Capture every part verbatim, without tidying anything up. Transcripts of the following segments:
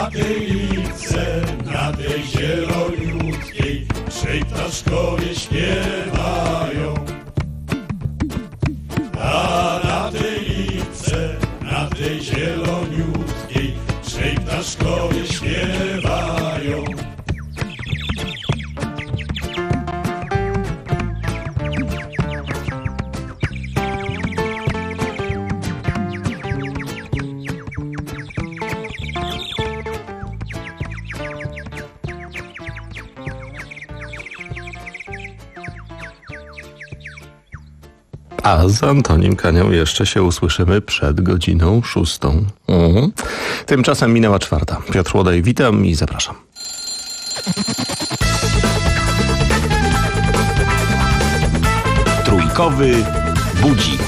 na tej lice, na tej zieloniutkiej, trzej ptaszkowie śpiewają. A na tej lice, na tej zieloniutkiej, trzej ptaszkowie śpiewają. A z Antonim Kanią jeszcze się usłyszymy przed godziną szóstą. Mhm. Tymczasem minęła czwarta. Piotr Łodaj, witam i zapraszam. Trójkowy budzik.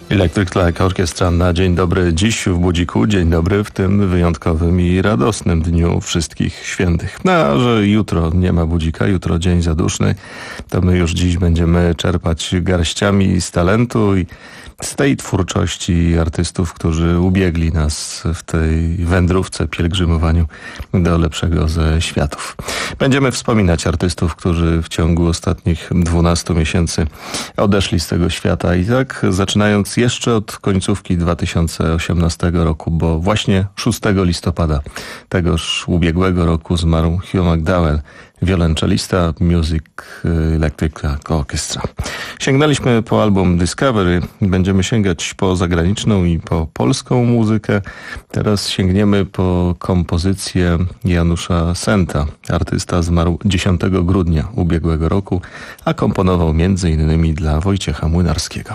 Electric Light Orchestra na dzień dobry dziś w Budziku. Dzień dobry w tym wyjątkowym i radosnym dniu Wszystkich Świętych. No, a że jutro nie ma Budzika, jutro dzień zaduszny, to my już dziś będziemy czerpać garściami z talentu i z tej twórczości artystów, którzy ubiegli nas w tej wędrówce, pielgrzymowaniu do lepszego ze światów. Będziemy wspominać artystów, którzy w ciągu ostatnich dwunastu miesięcy odeszli z tego świata i tak zaczynając jeszcze od końcówki dwa tysiące osiemnastego roku, bo właśnie szóstego listopada tegoż ubiegłego roku zmarł Hugh McDowell, wiolonczelista Music Electric Orchestra. Sięgnęliśmy po album Discovery, będziemy sięgać po zagraniczną i po polską muzykę. Teraz sięgniemy po kompozycję Janusza Senta. Artysta zmarł dziesiątego grudnia ubiegłego roku, a komponował między innymi dla Wojciecha Młynarskiego.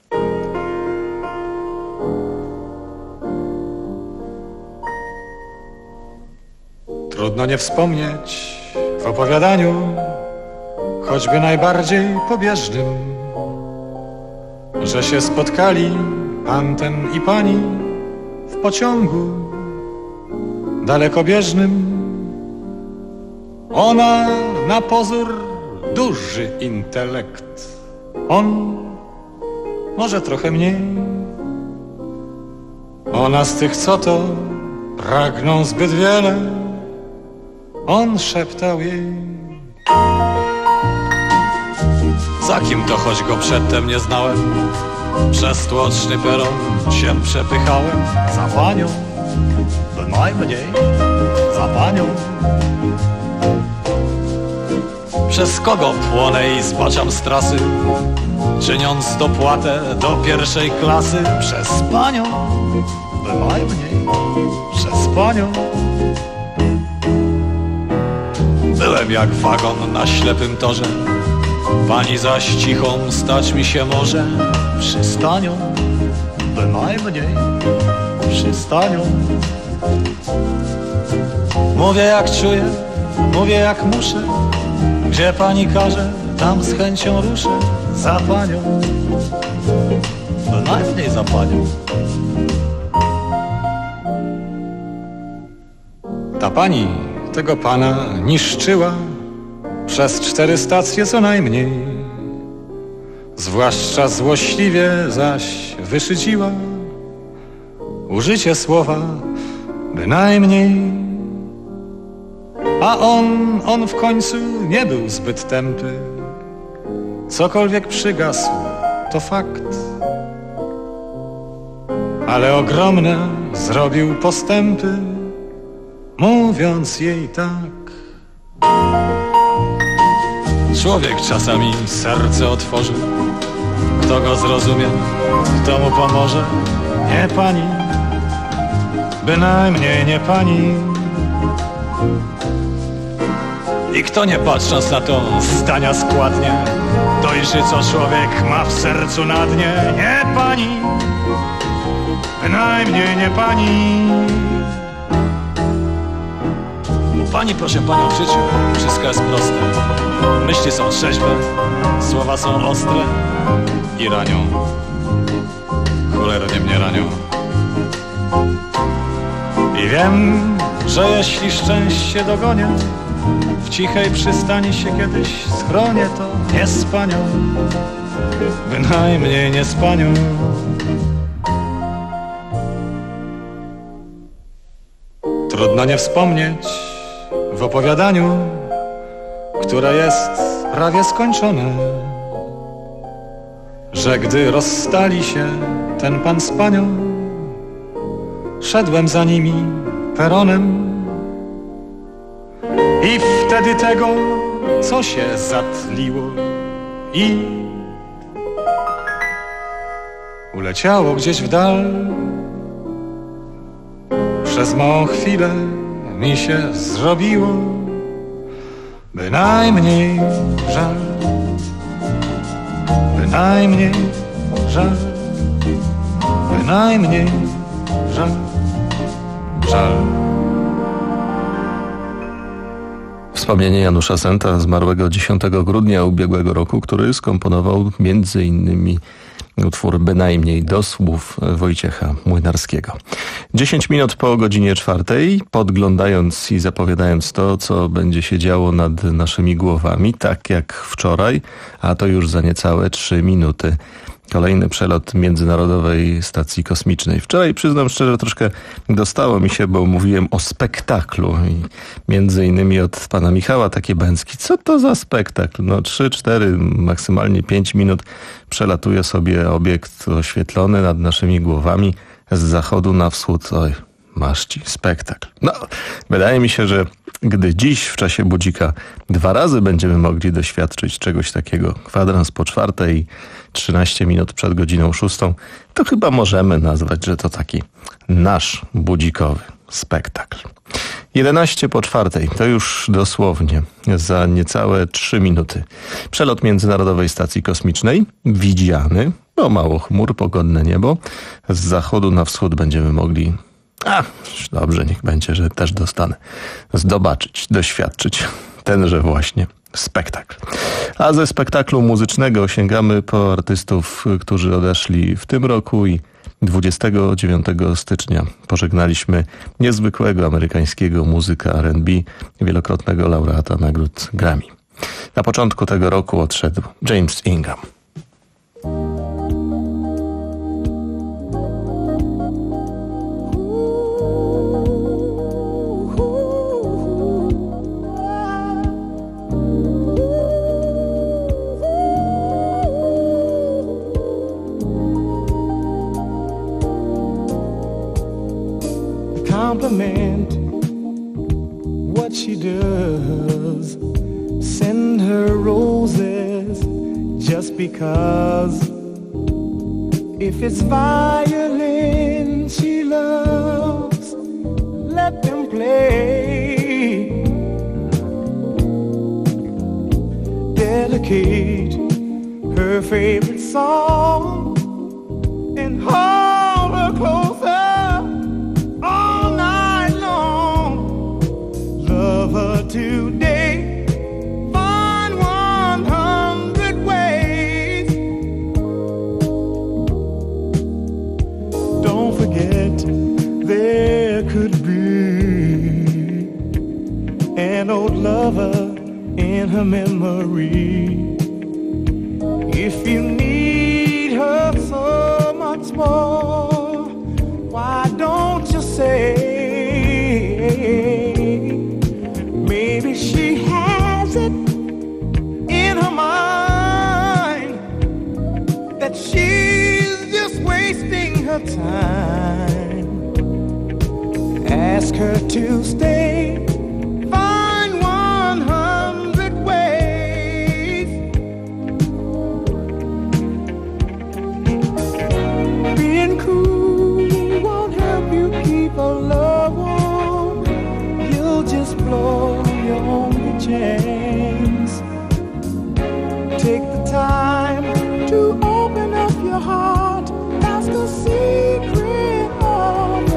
Trudno nie wspomnieć w opowiadaniu, choćby najbardziej pobieżnym, że się spotkali pan ten i pani w pociągu dalekobieżnym. Ona na pozór duży intelekt, on może trochę mniej. Ona z tych, co to pragną zbyt wiele, on szeptał jej. Za kim to, choć go przedtem nie znałem, przez tłoczny peron się przepychałem. Za panią, bynajmniej za panią. Przez kogo płonę i zbaczam z trasy, czyniąc dopłatę do pierwszej klasy. Przez panią, bynajmniej przez panią. Byłem jak wagon na ślepym torze, pani zaś cichą stać mi się może. Przystanią, bynajmniej przystanią. Mówię jak czuję, mówię jak muszę, gdzie pani każe, tam z chęcią ruszę. Za panią, bynajmniej za panią. Ta pani tego pana niszczyła przez cztery stacje co najmniej. Zwłaszcza złośliwie zaś wyszydziła użycie słowa bynajmniej. A on, on w końcu nie był zbyt tępy. Cokolwiek przygasł, to fakt. Ale ogromne zrobił postępy, mówiąc jej tak. Człowiek czasami serce otworzy, kto go zrozumie, kto mu pomoże. Nie pani, bynajmniej nie pani. I kto nie patrząc na to zdania składnie, dojrzy co człowiek ma w sercu na dnie. Nie pani, bynajmniej nie pani. U pani, proszę panią, w życiu wszystko jest proste. Myśli są trzeźwe, słowa są ostre i ranią, cholernie mnie ranią. I wiem, że jeśli szczęście dogonię, w cichej przystani się kiedyś schronię, to nie z panią, bynajmniej nie z panią. Trudno nie wspomnieć w opowiadaniu, które jest prawie skończone, że gdy rozstali się ten pan z panią, szedłem za nimi peronem. I wtedy tego, co się zatliło i uleciało gdzieś w dal, przez małą chwilę mi się zrobiło bynajmniej żal, bynajmniej żal, bynajmniej żal, żal. Wspomnienie Janusza Senta, zmarłego dziesiątego grudnia ubiegłego roku, który skomponował między innymi utwór bynajmniej do słów Wojciecha Młynarskiego. Dziesięć minut po godzinie czwartej, podglądając i zapowiadając to, co będzie się działo nad naszymi głowami, tak jak wczoraj, a to już za niecałe trzy minuty. Kolejny przelot Międzynarodowej Stacji Kosmicznej. Wczoraj, przyznam szczerze, troszkę dostało mi się, bo mówiłem o spektaklu i między innymi od pana Michała takie bęcki. Co to za spektakl? No trzy, cztery, maksymalnie pięć minut przelatuje sobie obiekt oświetlony nad naszymi głowami z zachodu na wschód. Oj, masz ci spektakl. No, wydaje mi się, że gdy dziś w czasie budzika dwa razy będziemy mogli doświadczyć czegoś takiego, kwadrans po czwartej i trzynaście minut przed godziną szóstą, to chyba możemy nazwać, że to taki nasz budzikowy spektakl. jedenaście po czwartej, to już dosłownie za niecałe trzy minuty. Przelot Międzynarodowej Stacji Kosmicznej, widziany, bo mało chmur, pogodne niebo. Z zachodu na wschód będziemy mogli, a dobrze, niech będzie, że też dostanę, zobaczyć, doświadczyć tenże właśnie spektakl. A ze spektaklu muzycznego sięgamy po artystów, którzy odeszli w tym roku i dwudziestego dziewiątego stycznia pożegnaliśmy niezwykłego amerykańskiego muzyka R and B, wielokrotnego laureata nagród Grammy. Na początku tego roku odszedł James Ingram. Compliment what she does, send her roses just because. If it's violin she loves, let them play. Dedicate her favorite song and hold her closer today. Find one hundred ways. Don't forget there could be an old lover in her memory. If you need her so much more, why don't you say maybe she has it in her mind that she's just wasting her time. Ask her to stay. Find one hundred ways. Being cool won't help you keep a love warm. You'll just blow your only chance. Take the time to open up your heart. That's the secret of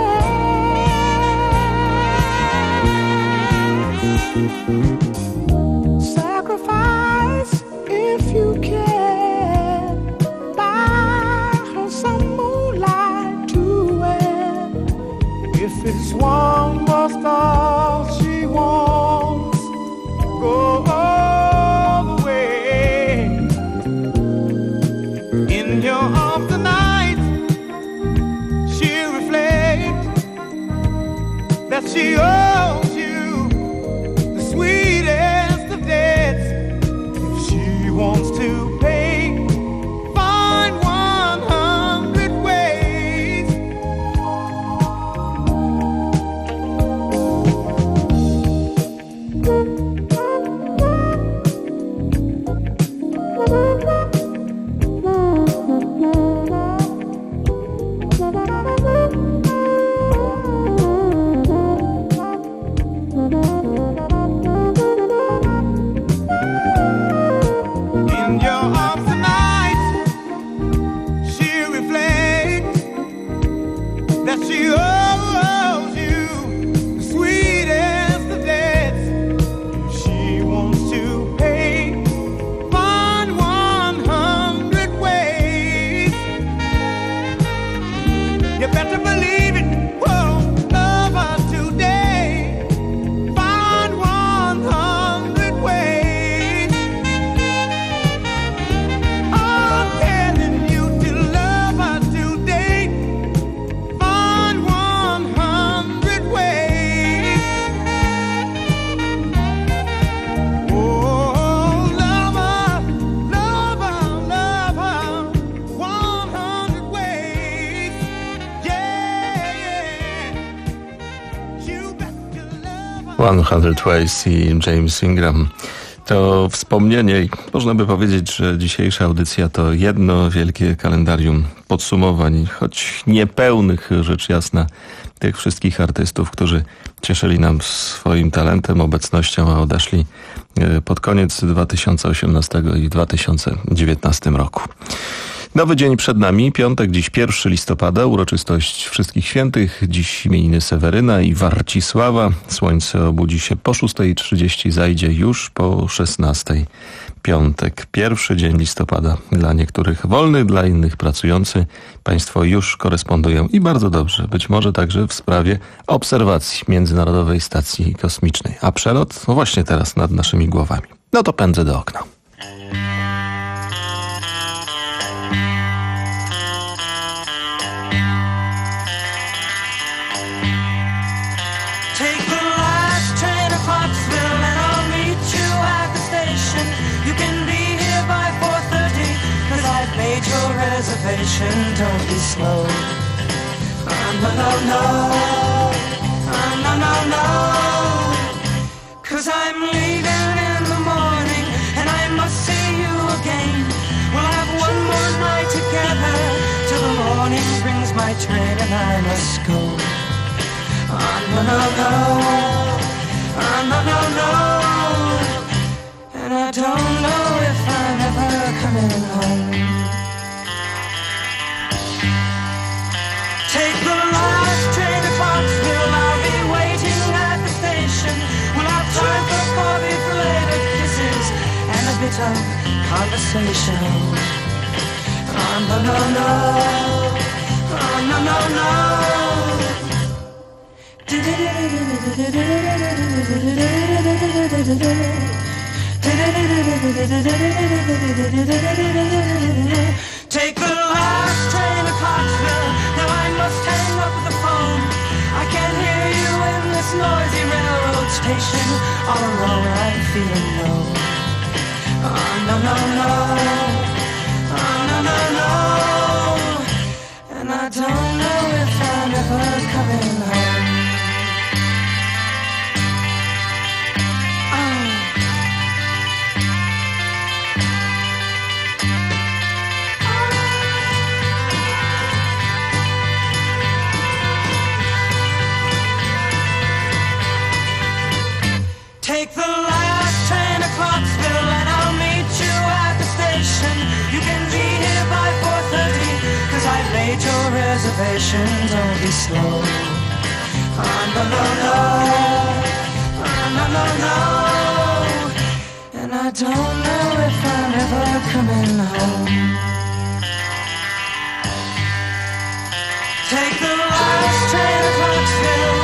romance. Sacrifice if you can. Buy her some moonlight to wear. If it's one more star she wants, go all the way. In your arms tonight, she'll reflect that she owes you the sweetest of debts. If she wants to pay, find one hundred ways. Ways. Hundred Ways i James Ingram. To wspomnienie i można by powiedzieć, że dzisiejsza audycja to jedno wielkie kalendarium podsumowań, choć niepełnych, rzecz jasna, tych wszystkich artystów, którzy cieszyli nam swoim talentem, obecnością, a odeszli pod koniec dwa tysiące osiemnastego i dwa tysiące dziewiętnastego roku. Nowy dzień przed nami, piątek, dziś pierwszego listopada, uroczystość Wszystkich Świętych, dziś imieniny Seweryna i Warcisława. Słońce obudzi się po szóstej trzydzieści, zajdzie już po szesnastej. Piątek, pierwszy dzień listopada. Dla niektórych wolny, dla innych pracujący. Państwo już korespondują i bardzo dobrze, być może także w sprawie obserwacji Międzynarodowej Stacji Kosmicznej. A przelot? No właśnie teraz nad naszymi głowami. No to pędzę do okna. Don't be slow. Oh, no, no, no. Oh, no, no, no. 'Cause I'm leaving in the morning and I must see you again. We'll have one more night together till the morning brings my train and I must go. Oh, no, no, no. Oh, no, no, no. And I don't know if I'm ever coming home. Take the last train to Foxville, I'll be waiting at the station. We'll have time for coffee, for later kisses, and a bit of conversation. Oh, no, no, no. Oh, no, no, no. Take the last train to Foxville. Now I must hang up the phone. I can't hear you in this noisy railroad station. All alone I'm feeling low. Oh, no, no, no. Oh, no, no, no. And I don't know if I'm ever coming home. Take the last train to Clarksville and I'll meet you at the station. You can be here by four thirty, 'cause I've made your reservation. Don't be slow. Oh, no, no, no. Oh, no, no, no. And I don't know if I'm ever coming home. Take the last train to Clarksville.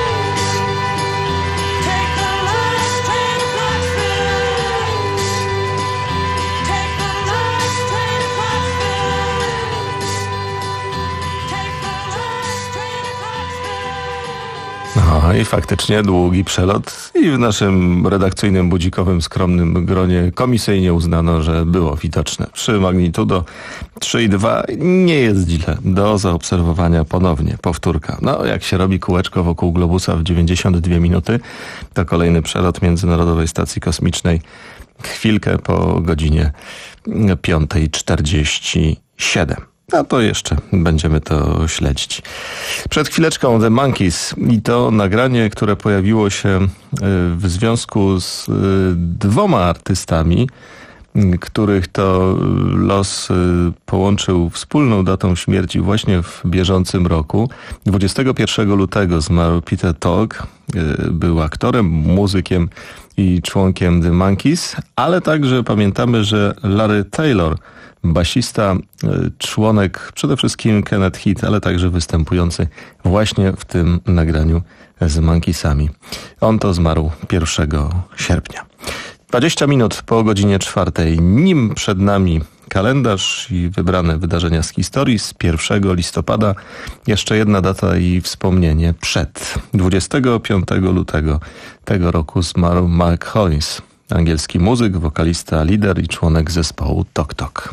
No i faktycznie długi przelot i w naszym redakcyjnym, budzikowym, skromnym gronie komisyjnie uznano, że było widoczne. Przy magnitudo trzy i dwa nie jest źle. Do zaobserwowania ponownie. Powtórka. No jak się robi kółeczko wokół globusa w dziewięćdziesiąt dwie minuty, to kolejny przelot Międzynarodowej Stacji Kosmicznej chwilkę po godzinie piątej czterdzieści siedem. No to jeszcze będziemy to śledzić. Przed chwileczką The Monkees i to nagranie, które pojawiło się w związku z dwoma artystami, których to los połączył wspólną datą śmierci właśnie w bieżącym roku. dwudziestego pierwszego lutego zmarł Peter Tork. Był aktorem, muzykiem i członkiem The Monkees, ale także pamiętamy, że Larry Taylor, basista, członek przede wszystkim Kenneth Heat, ale także występujący właśnie w tym nagraniu z Monkeesami. On to zmarł pierwszego sierpnia. dwadzieścia minut po godzinie czwartej, nim przed nami kalendarz i wybrane wydarzenia z historii z pierwszego listopada. Jeszcze jedna data i wspomnienie przed. dwudziestego piątego lutego tego roku zmarł Mark Hoppus, angielski muzyk, wokalista, lider i członek zespołu Tok Tok.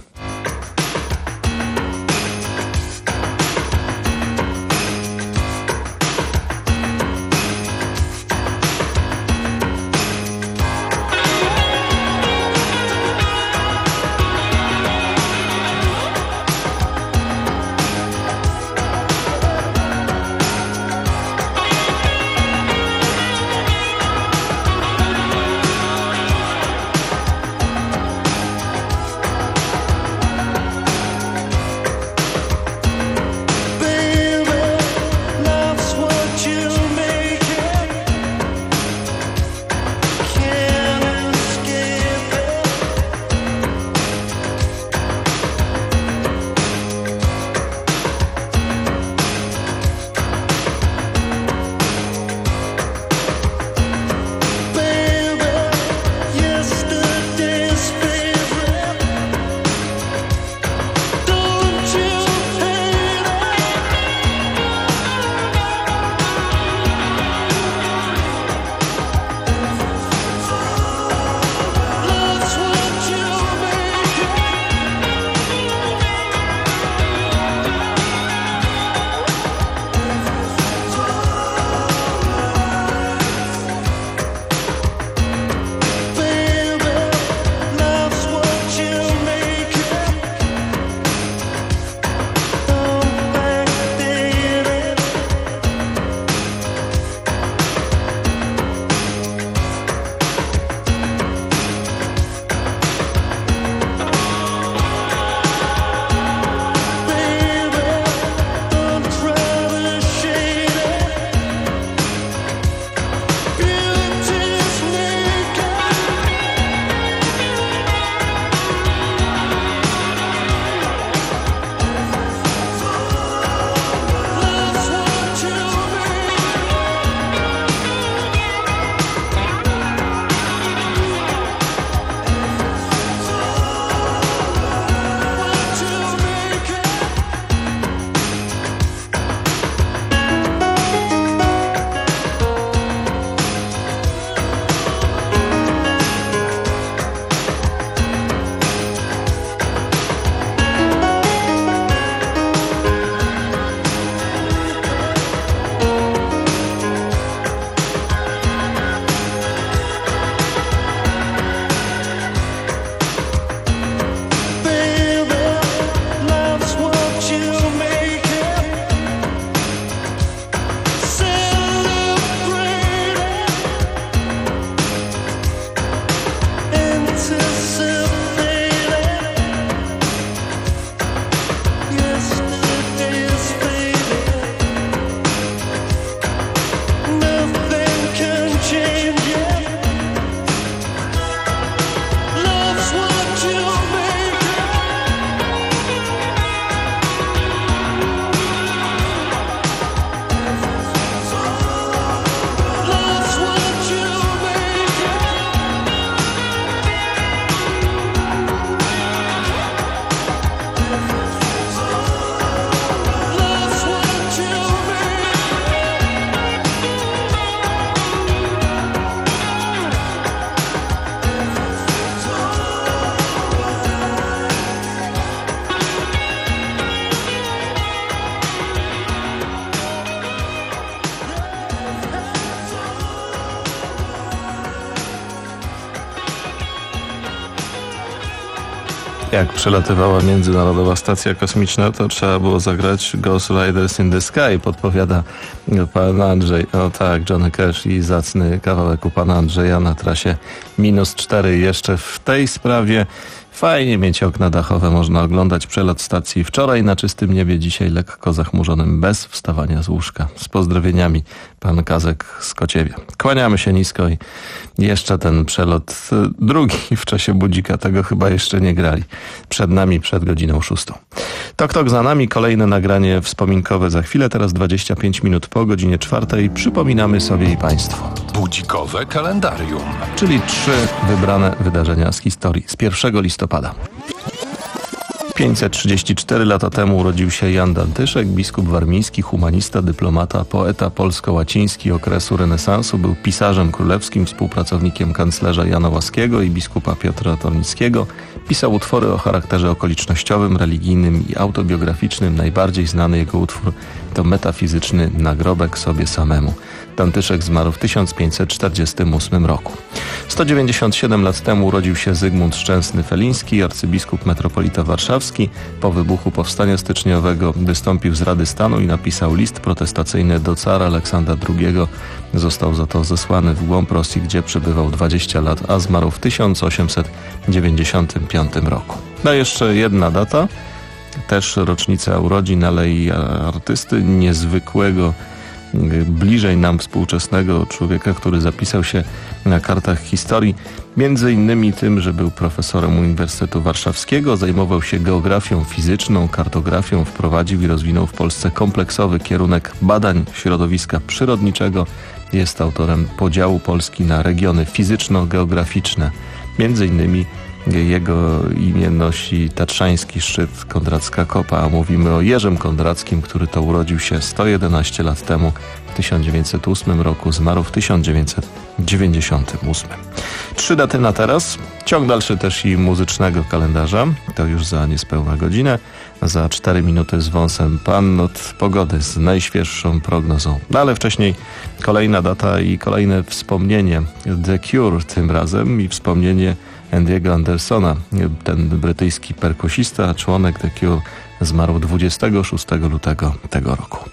Jak przelatywała Międzynarodowa Stacja Kosmiczna, to trzeba było zagrać Ghost Riders in the Sky, podpowiada pan Andrzej. O tak, Johnny Cash i zacny kawałek u pana Andrzeja na trasie minus cztery. Jeszcze w tej sprawie fajnie mieć okna dachowe, można oglądać przelot stacji wczoraj na czystym niebie, dzisiaj lekko zachmurzonym, bez wstawania z łóżka. Z pozdrowieniami, pan Kazek z Kociewia. Kłaniamy się nisko i jeszcze ten przelot drugi w czasie budzika, tego chyba jeszcze nie grali. Przed nami, przed godziną szóstą. Tok, tok za nami, kolejne nagranie wspominkowe za chwilę, teraz dwadzieścia pięć minut po godzinie czwartej. Przypominamy sobie i państwu. Budzikowe kalendarium. Czyli trzy wybrane wydarzenia z historii z pierwszego listopada. pięćset trzydzieści cztery lata temu urodził się Jan Dantyszek, biskup warmiński, humanista, dyplomata, poeta polsko-łaciński okresu renesansu. Był pisarzem królewskim, współpracownikiem kanclerza Jana Łaskiego i biskupa Piotra Tornickiego. Pisał utwory o charakterze okolicznościowym, religijnym i autobiograficznym. Najbardziej znany jego utwór to metafizyczny nagrobek sobie samemu. Dantyszek zmarł w tysiąc pięćset czterdziestym ósmym roku. sto dziewięćdziesiąt siedem lat temu urodził się Zygmunt Szczęsny-Feliński, arcybiskup metropolita warszawski. Po wybuchu powstania styczniowego wystąpił z Rady Stanu i napisał list protestacyjny do cara Aleksandra drugiego. Został za to zesłany w głąb Rosji, gdzie przebywał dwadzieścia lat, a zmarł w tysiąc osiemset dziewięćdziesiątym piątym roku. No jeszcze jedna data, też rocznica urodzin, ale i artysty niezwykłego, bliżej nam współczesnego człowieka, który zapisał się na kartach historii, między innymi tym, że był profesorem Uniwersytetu Warszawskiego, zajmował się geografią fizyczną, kartografią, wprowadził i rozwinął w Polsce kompleksowy kierunek badań środowiska przyrodniczego. Jest autorem podziału Polski na regiony fizyczno-geograficzne. Między innymi jego imię nosi tatrzański szczyt Kondracka Kopa, a mówimy o Jerzym Kondrackim, który to urodził się sto jedenaście lat temu, w tysiąc dziewięćset ósmym roku, zmarł w tysiąc dziewięćset dziewięćdziesiątym ósmym. Trzy daty na teraz, ciąg dalszy też i muzycznego kalendarza, to już za niespełna godzinę, za cztery minuty z wąsem pan od pogody z najświeższą prognozą. No ale wcześniej kolejna data i kolejne wspomnienie The Cure tym razem i wspomnienie Andy'ego Andersona, ten brytyjski perkusista, członek The Cure, zmarł dwudziestego szóstego lutego tego roku.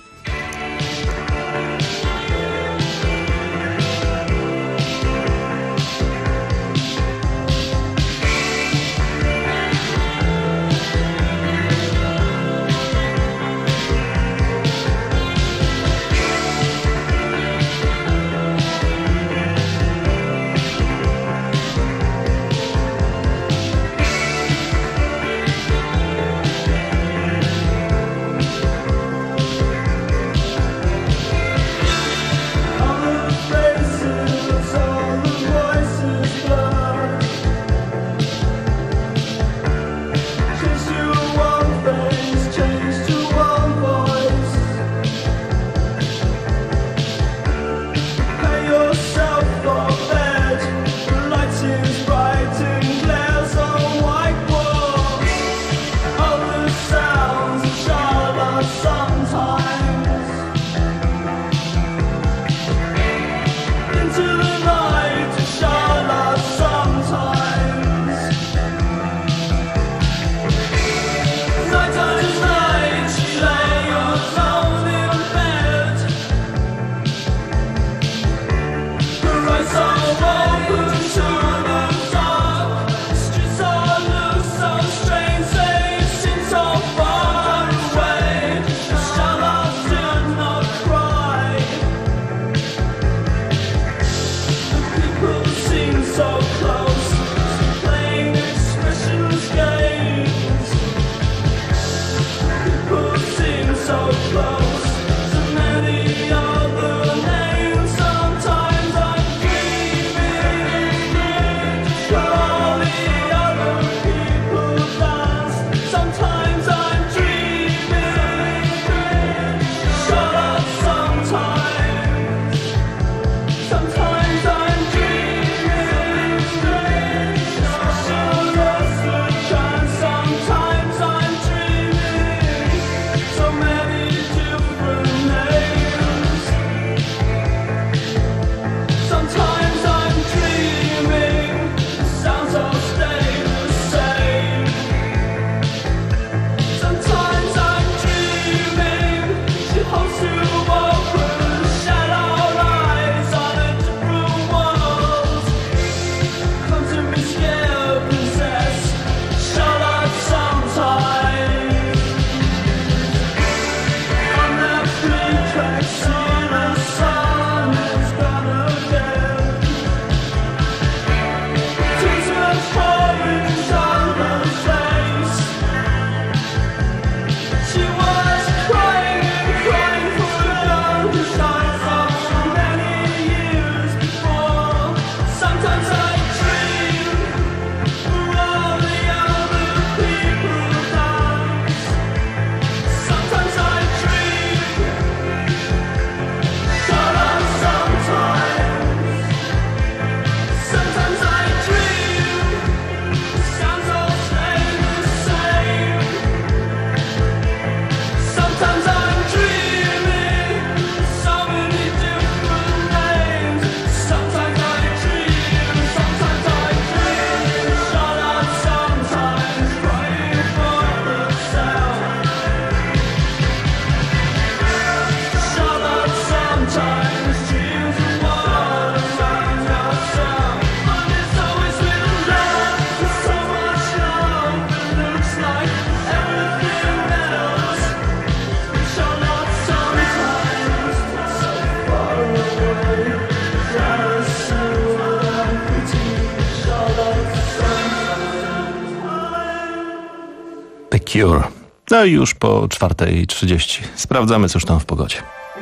Cure. No i już po czwartej trzydzieści. Sprawdzamy, cóż tam w pogodzie.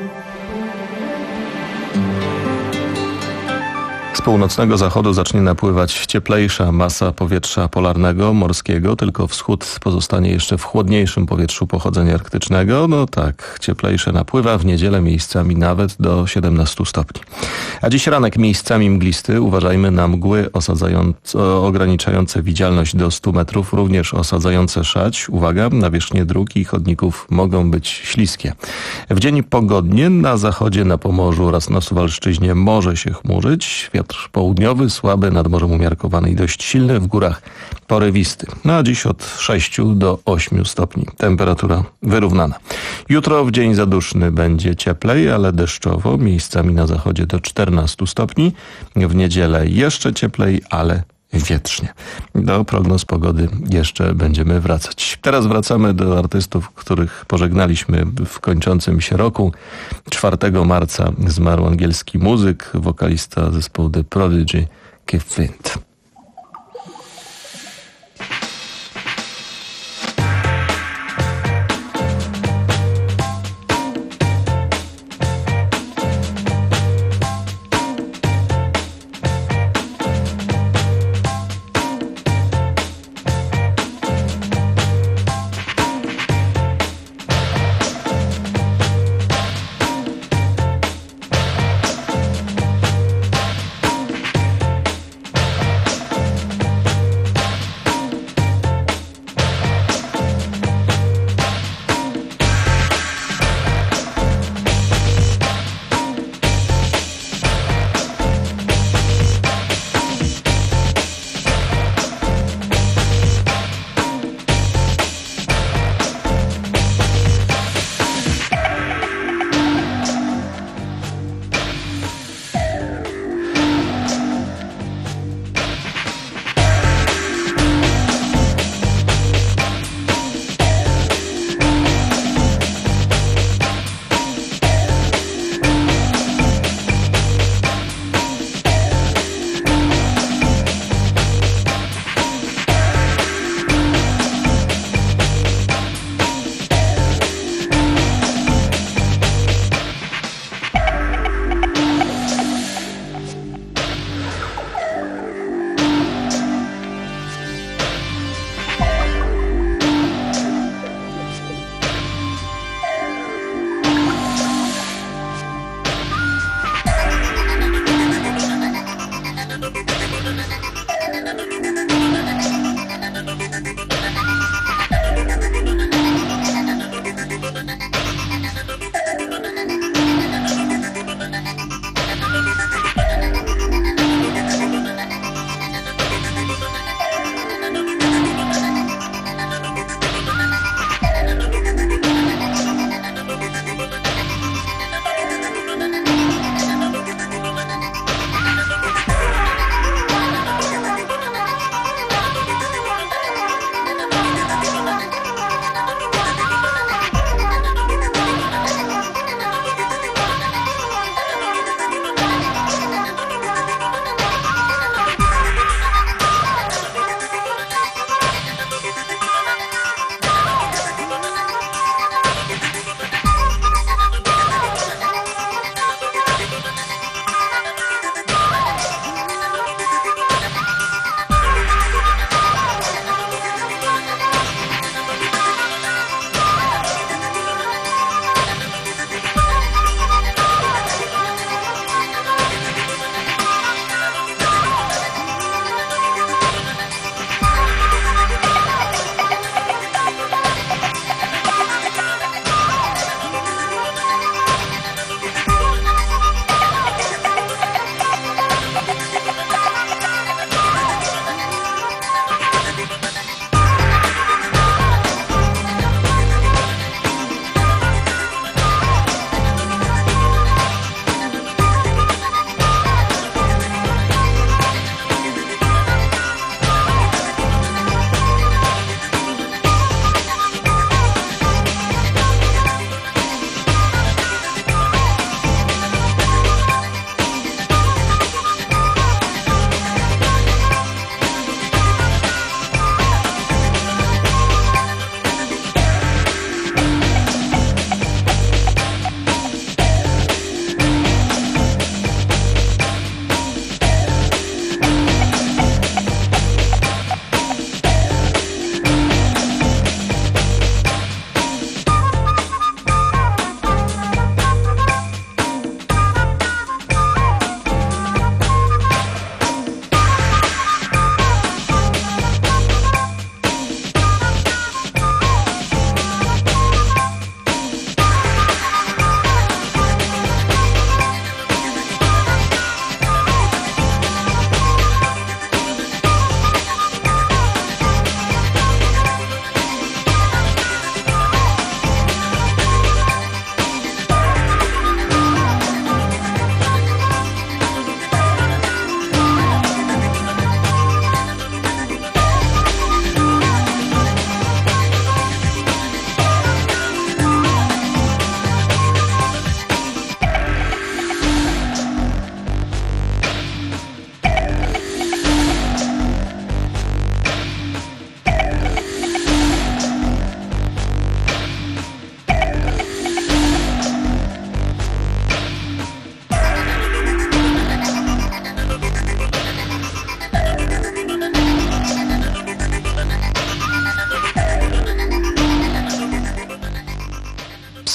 Z północnego zachodu zacznie napływać cieplejsza masa powietrza polarnego, morskiego, tylko wschód pozostanie jeszcze w chłodniejszym powietrzu pochodzenia arktycznego. No tak, cieplejsze napływa, w niedzielę miejscami nawet do siedemnastu stopni. A dziś ranek miejscami mglisty, uważajmy na mgły osadzające, ograniczające widzialność do stu metrów, również osadzające szać. Uwaga, nawierzchnie dróg i chodników mogą być śliskie. W dzień pogodnie na zachodzie, na Pomorzu oraz na Suwalszczyźnie może się chmurzyć. Wiatr południowy, słaby, nad morzem umiarkowany i dość silny, w górach porywisty. No a dziś od sześciu do ośmiu stopni. Temperatura wyrównana. Jutro w dzień zaduszny będzie cieplej, ale deszczowo. Miejscami na zachodzie do czternastu stopni. W niedzielę jeszcze cieplej, ale wietrznie. Do prognoz pogody jeszcze będziemy wracać. Teraz wracamy do artystów, których pożegnaliśmy w kończącym się roku. czwartego marca zmarł angielski muzyk, wokalista zespołu The Prodigy, Keith Flint.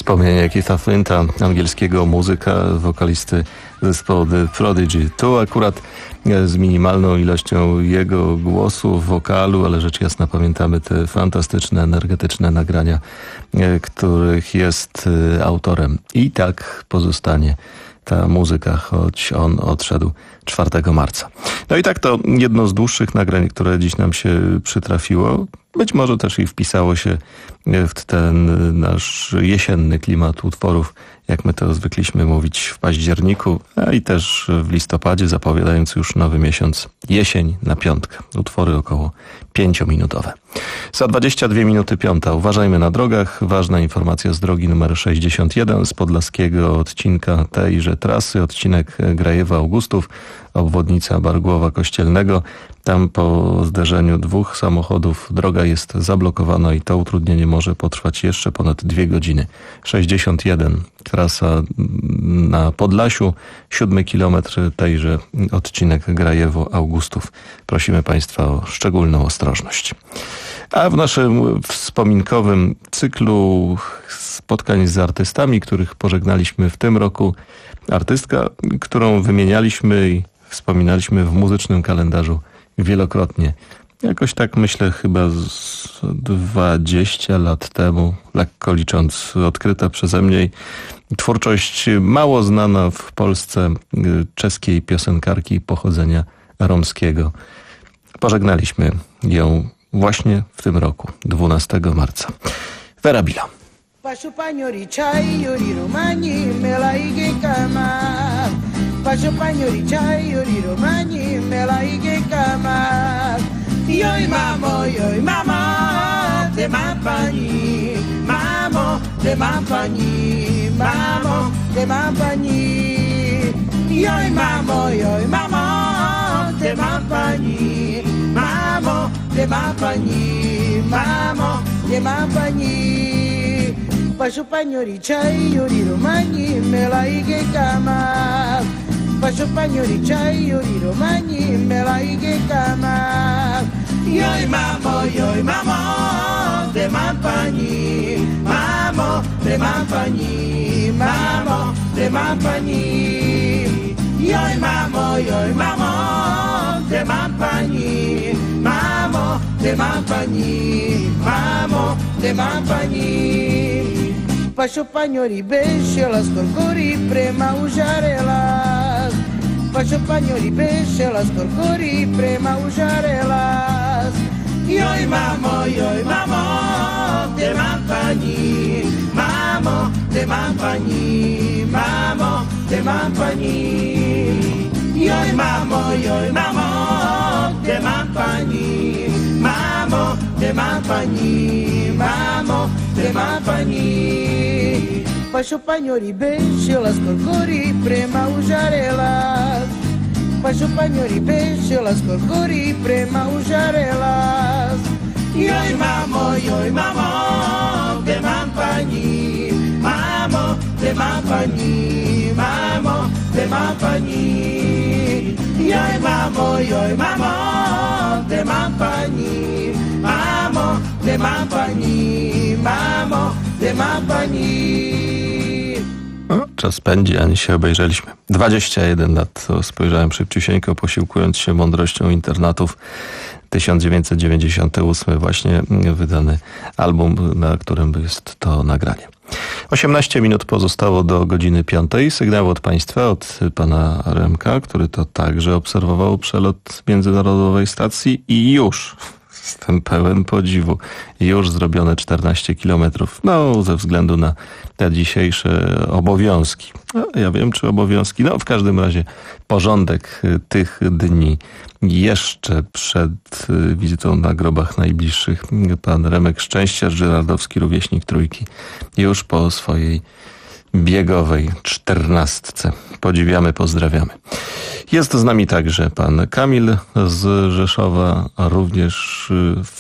Wspomnienie Keitha Flinta, angielskiego muzyka, wokalisty zespołu The Prodigy. Tu akurat z minimalną ilością jego głosu, wokalu, ale rzecz jasna pamiętamy te fantastyczne, energetyczne nagrania, których jest autorem. I tak pozostanie ta muzyka, choć on odszedł czwartego marca. No i tak to jedno z dłuższych nagrań, które dziś nam się przytrafiło. Być może też i wpisało się w ten nasz jesienny klimat utworów, jak my to zwykliśmy mówić w październiku, a i też w listopadzie, zapowiadając już nowy miesiąc, jesień na piątkę. Utwory około pięciominutowe. Za dwadzieścia dwie minuty piąta. Uważajmy na drogach. Ważna informacja z drogi numer sześćdziesiąt jeden z podlaskiego odcinka tejże trasy. Odcinek Grajewa-Augustów, obwodnica Bargłowa Kościelnego. Tam po zderzeniu dwóch samochodów droga jest zablokowana i to utrudnienie może potrwać jeszcze ponad dwie godziny. sześćdziesiąt jeden, trasa na Podlasiu, siódmy kilometr tejże odcinek Grajewo-Augustów. Prosimy Państwa o szczególną ostrożność. A w naszym wspominkowym cyklu spotkań z artystami, których pożegnaliśmy w tym roku, artystka, którą wymienialiśmy i wspominaliśmy w muzycznym kalendarzu wielokrotnie. Jakoś tak myślę chyba z dwadzieścia lat temu, lekko licząc, odkryta przeze mnie twórczość mało znana w Polsce czeskiej piosenkarki pochodzenia romskiego. Pożegnaliśmy ją właśnie w tym roku, dwunastego marca. Vera Bila. Pašu paņori čajori romani melaige kama. Pašu paņori čajori romani melaige kama. Joj mamo, joj mamo, te mam pani. Mamo, te mam pani. Mamo, te mam pani. Joj mamo, joj mamo, te mam pani. Mamo, te mam pani. Mamo, te mam pani. Pašu paņori čajori romani melaige kama. Pašu paņori čajori romani melaige kama. Joj mamo, joj mamo, te mam pani. Mamo, te mam pani. Mamo, te mam pani. Joj mamo, joj mamo, te mam pani. Mamo, te mam pani. Mamo, te mam pani. Pašu paņori bešelas, korkori prema užarelas. Pašu paņori bešelas, korkori prema užarelas. Joj mamo, joj mamo, te mam pani. Mamo, te mam pani. Mamo, te mam pani. Joj mamo, joj mamo, te mam pani. Mamo, te mam pani. Mamo, te mam pani. Pašu paņori bešelas, korkori prema užarelas. Pašu paņori bešelas, korkori prema užarelas. Joj mamo, joj mamo, te mam pani. Mamo, te mam pani. Mamo, te mam pani. Joj mamo, joj mamo, te mam pani. Mamo, te mam pani. Mamo, te mam pani. No, czas pędzi, ani się obejrzeliśmy. dwadzieścia jeden lat, to spojrzałem szybciusieńko, posiłkując się mądrością internatów. tysiąc dziewięćset dziewięćdziesiąty ósmy właśnie wydany album, na którym jest to nagranie. osiemnaście minut pozostało do godziny piątej. Sygnał od Państwa, od pana Remka, który to także obserwował przelot międzynarodowej stacji i już... Jestem pełen podziwu. Już zrobione czternaście kilometrów. No, ze względu na te dzisiejsze obowiązki. No, ja wiem, czy obowiązki. No, w każdym razie porządek tych dni. Jeszcze przed wizytą na grobach najbliższych pan Remek Szczęściarz, żyrardowski rówieśnik Trójki, już po swojej biegowej czternastce. Podziwiamy, pozdrawiamy. Jest z nami także pan Kamil z Rzeszowa, również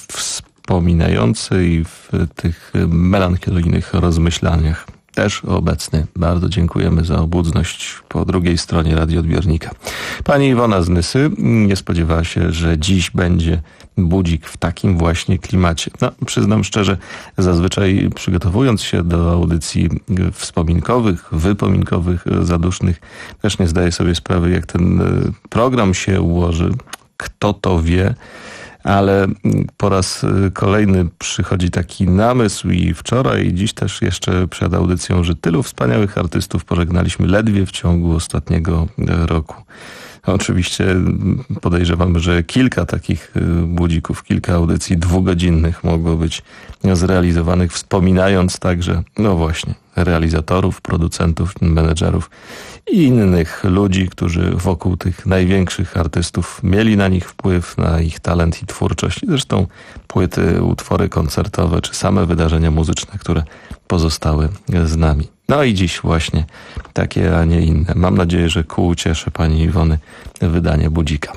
wspominający i w tych melancholijnych rozmyślaniach też obecny. Bardzo dziękujemy za obudność po drugiej stronie radioodbiornika. Pani Iwona z Nysy nie spodziewała się, że dziś będzie budzik w takim właśnie klimacie. No, przyznam szczerze, zazwyczaj przygotowując się do audycji wspominkowych, wypominkowych, zadusznych, też nie zdaję sobie sprawy, jak ten program się ułoży. Kto to wie? Ale po raz kolejny przychodzi taki namysł i wczoraj i dziś też jeszcze przed audycją, że tylu wspaniałych artystów pożegnaliśmy ledwie w ciągu ostatniego roku. Oczywiście podejrzewam, że kilka takich budzików, kilka audycji dwugodzinnych mogło być zrealizowanych, wspominając także, no właśnie, realizatorów, producentów, menedżerów i innych ludzi, którzy wokół tych największych artystów mieli na nich wpływ, na ich talent i twórczość. Zresztą płyty, utwory koncertowe czy same wydarzenia muzyczne, które pozostały z nami. No i dziś właśnie takie, a nie inne. Mam nadzieję, że ku ucieszy pani Iwony wydanie budzika.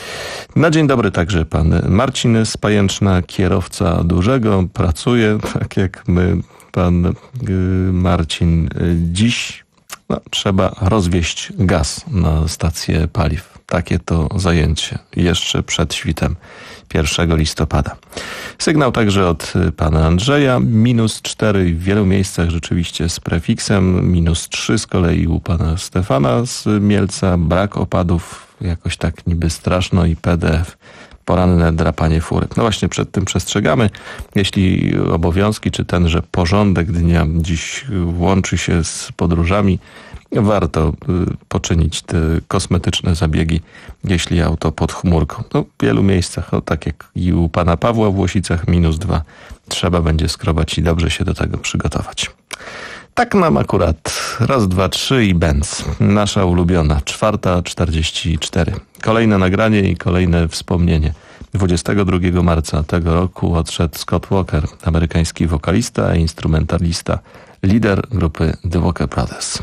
Na dzień dobry także pan Marcin z Pajęczna, kierowca dużego, pracuje, tak jak my. Pan Marcin, dziś no, trzeba rozwieźć gaz na stację paliw. Takie to zajęcie jeszcze przed świtem pierwszego listopada. Sygnał także od pana Andrzeja. Minus cztery w wielu miejscach rzeczywiście z prefiksem. Minus trzy z kolei u pana Stefana z Mielca. Brak opadów, jakoś tak niby straszno i P D F. Poranne drapanie fury. No właśnie przed tym przestrzegamy. Jeśli obowiązki, czy tenże porządek dnia dziś łączy się z podróżami, warto poczynić te kosmetyczne zabiegi, jeśli auto pod chmurką. No, w wielu miejscach, no, tak jak i u pana Pawła w Łosicach, minus dwa. Trzeba będzie skrobać i dobrze się do tego przygotować. Tak nam akurat raz, dwa, trzy i Benz. Nasza ulubiona, czwarta czterdzieści cztery. Kolejne nagranie i kolejne wspomnienie. dwudziestego drugiego marca tego roku odszedł Scott Walker, amerykański wokalista, instrumentalista, lider grupy The Walker Brothers.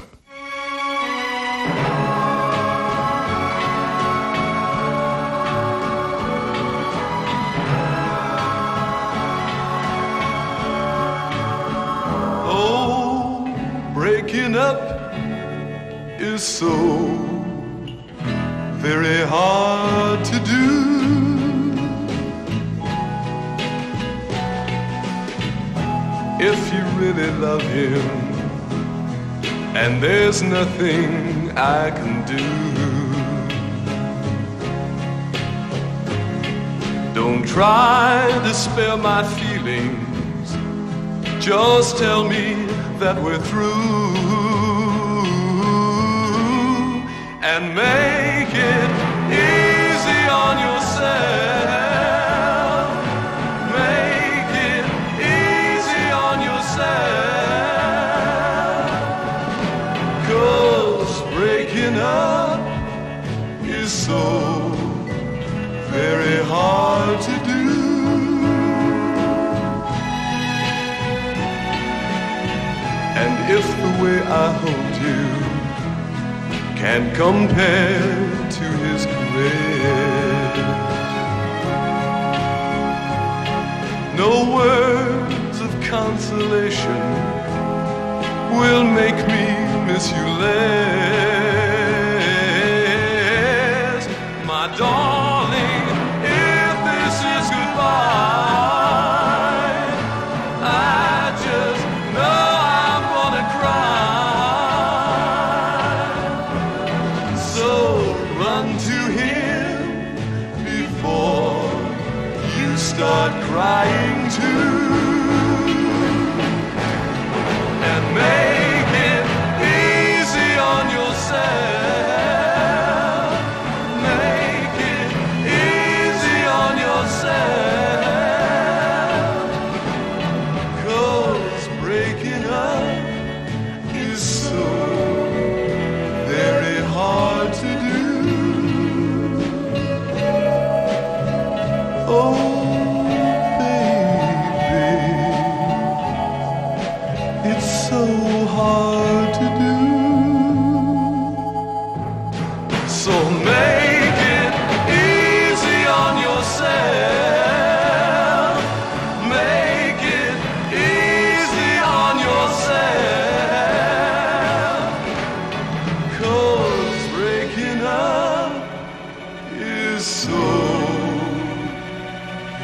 Breaking up is so very hard to do. If you really love him, and there's nothing I can do, don't try to spare my feelings, just tell me that we're through, and make it easy on yourself, make it easy on yourself, 'cause breaking up is so very hard to do. And if the way I hold you can't compare to his caress, no words of consolation will make me miss you less. My darling, if this is goodbye, I just know start crying too, and make it easy on yourself, make it easy on yourself, 'cause breaking up is so very hard to do. Oh, so hard to do. So make it easy on yourself, make it easy on yourself, 'cause breaking up is so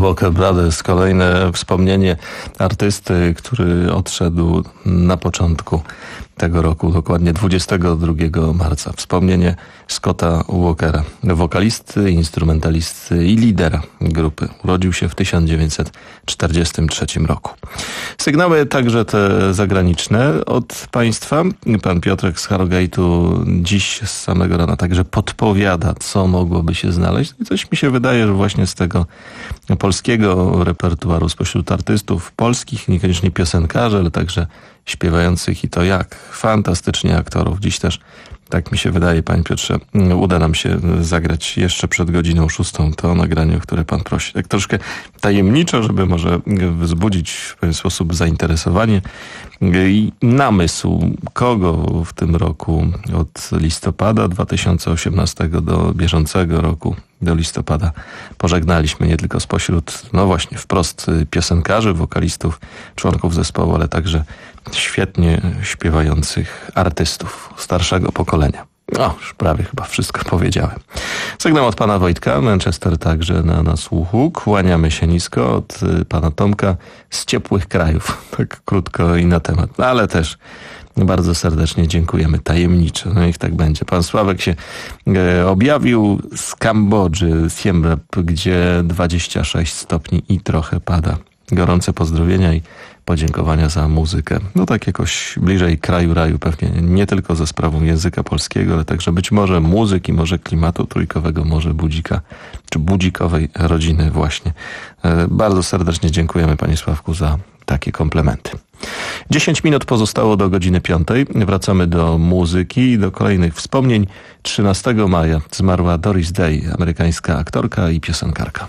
Walker Brothers, kolejne wspomnienie artysty, który odszedł na początku tego roku, dokładnie dwudziestego drugiego marca. Wspomnienie Scotta Walkera, wokalisty, instrumentalisty i lidera grupy. Urodził się w tysiąc dziewięćset czterdziestym trzecim roku. Sygnały także te zagraniczne od państwa. Pan Piotrek z Harrogate'u dziś z samego rana także podpowiada, co mogłoby się znaleźć. I coś mi się wydaje, że właśnie z tego polskiego repertuaru, spośród artystów polskich, niekoniecznie piosenkarzy, ale także śpiewających i to jak fantastycznie aktorów. Dziś też, tak mi się wydaje, panie Piotrze, uda nam się zagrać jeszcze przed godziną szóstą to nagranie, o które pan prosi. Tak troszkę tajemniczo, żeby może wzbudzić w pewien sposób zainteresowanie i namysł, kogo w tym roku od listopada dwa tysiące osiemnastego do bieżącego roku, do listopada, pożegnaliśmy nie tylko spośród, no właśnie, wprost piosenkarzy, wokalistów, członków zespołu, ale także świetnie śpiewających artystów starszego pokolenia. No, już prawie chyba wszystko powiedziałem. Sygnał od pana Wojtka, Manchester także na, na słuchu. Kłaniamy się nisko od pana Tomka z ciepłych krajów. Tak krótko i na temat, no, ale też bardzo serdecznie dziękujemy tajemniczo. No niech tak będzie. Pan Sławek się e, objawił z Kambodży, Siem Reap, gdzie dwadzieścia sześć stopni i trochę pada. Gorące pozdrowienia i podziękowania za muzykę. No tak jakoś bliżej kraju raju, pewnie nie tylko za sprawą języka polskiego, ale także być może muzyki, może klimatu trójkowego, może budzika, czy budzikowej rodziny właśnie. E, bardzo serdecznie dziękujemy panie Sławku za takie komplementy. dziesięć minut pozostało do godziny piątej. Wracamy do muzyki i do kolejnych wspomnień. trzynastego maja zmarła Doris Day, amerykańska aktorka i piosenkarka.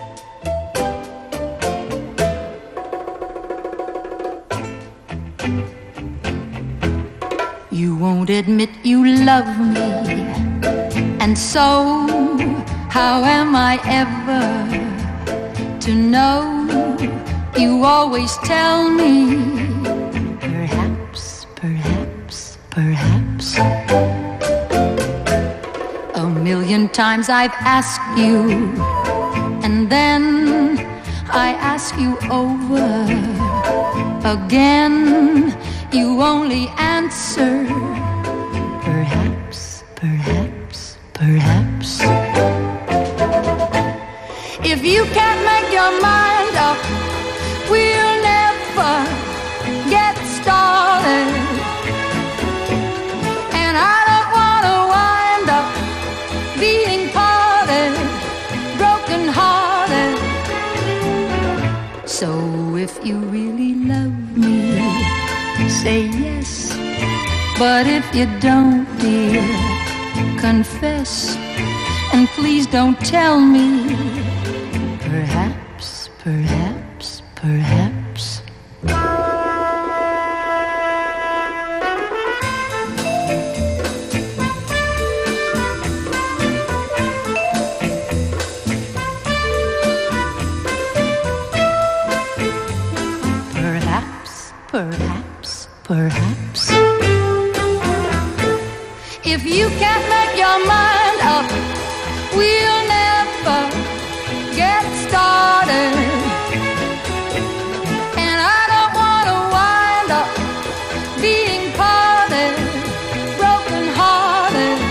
You won't admit you love me, and so how am I ever to know? You always tell me, perhaps, perhaps, perhaps. A million times I've asked you, and then I ask you over again. You only answer, perhaps, perhaps, perhaps. If you can't make your mind up, we'll never get started. And I don't want to wind up being parted, broken hearted. So if you really love me, say yes. But if you don't, dear, confess. And please don't tell me, perhaps, perhaps, perhaps. Perhaps, perhaps, perhaps. If you can't make your mind up, we'll never get started. And I don't want to wind up being parted, broken hearted.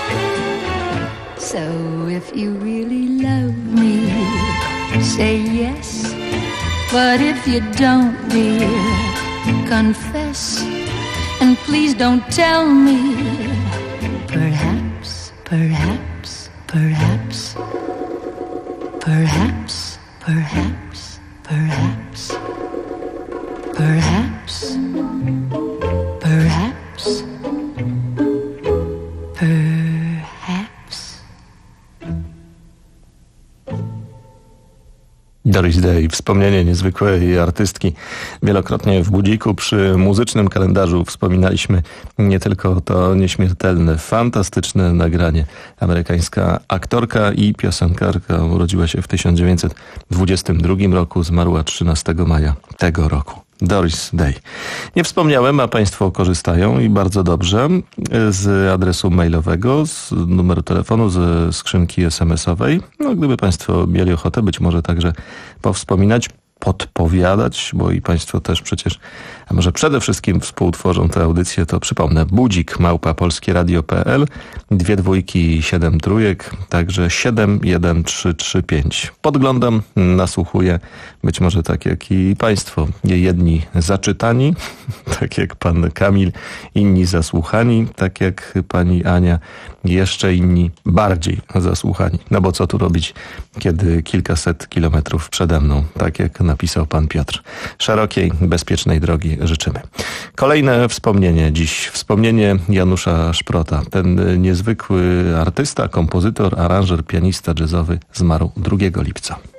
So if you really love me, say yes. But if you don't, dear, confess. And please don't tell me, perhaps, perhaps, perhaps. Perhaps, perhaps, perhaps. Perhaps, perhaps, perhaps. Doris Day, wspomnienie niezwykłej artystki. Wielokrotnie w Budziku przy muzycznym kalendarzu wspominaliśmy nie tylko to nieśmiertelne, fantastyczne nagranie. Amerykańska aktorka i piosenkarka urodziła się w tysiąc dziewięćset dwudziestym drugim roku, zmarła trzynastego maja tego roku. Doris Day. Nie wspomniałem, a państwo korzystają i bardzo dobrze z adresu mailowego, z numeru telefonu, ze skrzynki es em esowej. No, gdyby państwo mieli ochotę, być może także powspominać, podpowiadać, bo i państwo też przecież, a może przede wszystkim współtworzą tę audycję, to przypomnę, budzik małpa polskieradio kropka pe el, dwie dwójki, siedem trójek, także siedem jeden trzy trzy pięć. Podglądam, nasłuchuję, być może tak jak i państwo, jedni zaczytani, tak jak pan Kamil, inni zasłuchani, tak jak pani Ania, jeszcze inni bardziej zasłuchani. No bo co tu robić, kiedy kilkaset kilometrów przede mną, tak jak napisał pan Piotr. Szerokiej, bezpiecznej drogi życzymy. Kolejne wspomnienie dziś. Wspomnienie Janusza Szprota. Ten niezwykły artysta, kompozytor, aranżer, pianista jazzowy zmarł drugiego lipca.